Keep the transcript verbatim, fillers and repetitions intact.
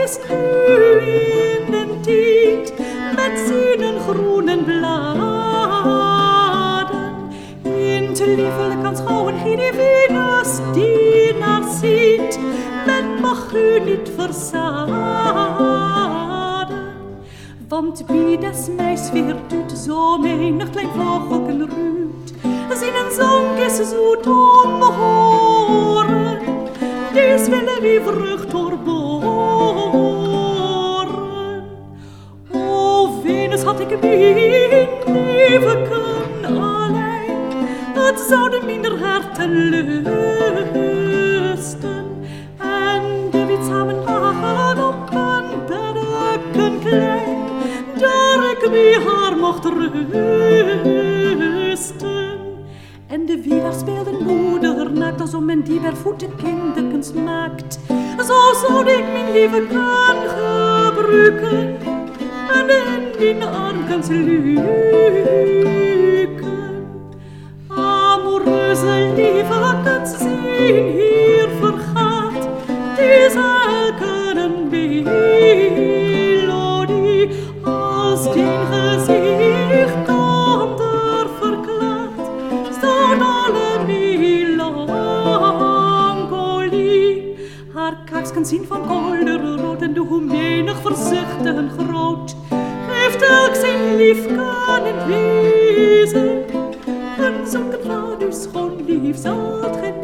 is nu in den tijd met zijn groene bladen. In te liefelijk aanschouwen hij die Venus die naar ziet, men mag u niet verzaden. Want bij des meis veertuut zo menig klein vogelken ruut, zijn zang is zoet om horen, des willen wie vrucht doorboren. O Venus had ik mijn leveken alleen, het zouden minder harten lusten, en de wit samen lagen op een beddeken klein, daar ik bij haar mocht rusten. En de wieler speelde moeder naakt, als om men die barvoete kinderkens maakt. Zo zou ik mijn lieve kan gebruiken en in mijn armkens luiken. Amoureuze lievekens zijn hier vergaat, die zaken een melodie als die gezicht ander verklaart, staat alle melancholie. Haar kaars kan zien van kolderrood en de hoe menig voorzichtig en groot, geeft elk zijn lief kan in wezen, en zulke vader schoon lief zat geen